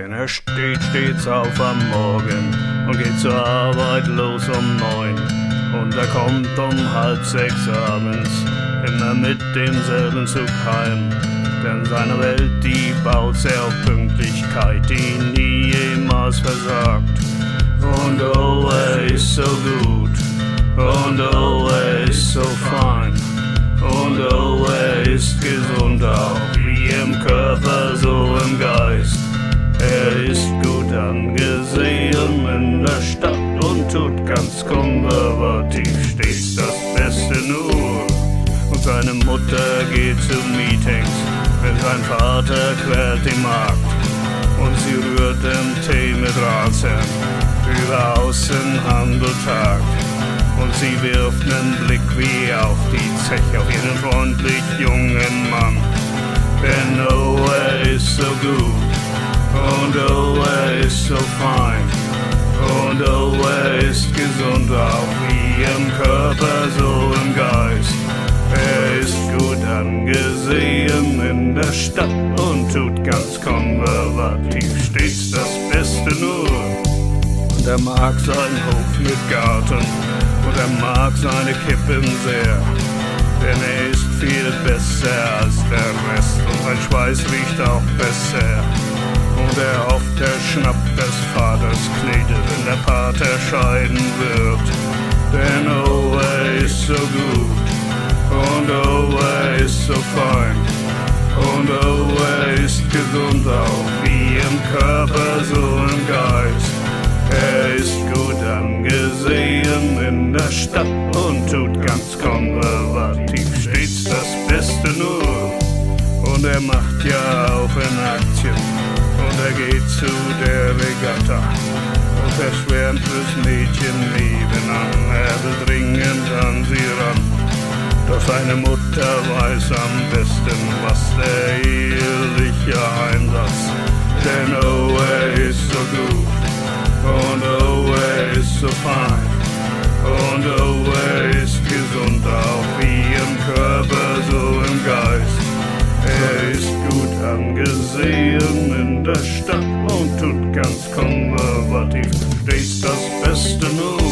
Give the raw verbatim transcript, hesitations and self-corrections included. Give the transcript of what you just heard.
Denn er steht stets auf am Morgen und geht zur Arbeit los um neun. Und er kommt um halb sechs abends immer mit demselben Zug heim. Denn seine Welt, die baut sehr auf Pünktlichkeit, die nie jemals versagt. Und oh, er ist so gut, und oh, er ist so fein. Und oh, er ist gesund, auch wie im Körper, so im Geist. Er ist gut angesehen in der Stadt und tut ganz konservativ stets das Beste nur. Und seine Mutter geht zu Meetings, wenn sein Vater quält die Magd. Und sie rührt den Tee mit Ratsherrn, über Außenhandel tagt. Und sie wirft nen Blick wie auf die Zeche, auf ihren freundlich jungen Mann. Denn oh, er ist so gut, und oh, er ist so fein. Und oh, er ist gesund, auch wie im Körper, so im Geist. Er ist gut angesehen in der Stadt und tut ganz konservativ stets das Beste nur. Und er mag seinen Hof mit Garten und er mag seine Kippen sehr. Denn er ist viel besser als der Rest und sein Schweiß riecht auch besser. Und er hofft, er schnappt des Vaters Knete, wenn der Pater scheiden wird. Denn oh, er ist so gut, und oh, er ist so fein. Und oh, er ist gesund, auch wie im Körper, so im Geist. Er ist gut angesehen in der Stadt und tut ganz konservativ stets das Beste nur. Und er macht ja auch in Aktien und er geht zu der Regatta. Und er schwärmt fürs Mädchen nebenan, er will dringend an sie ran. Doch seine Mutter weiß am besten, was der eheliche Einsatz. Denn oh, er ist so gut, und oh, er ist so fein. Und oh, er ist gesund, auch wie im Körper, so im Geist. Er ist gut angesehen in der Stadt und tut ganz konservativ stets das Beste nur.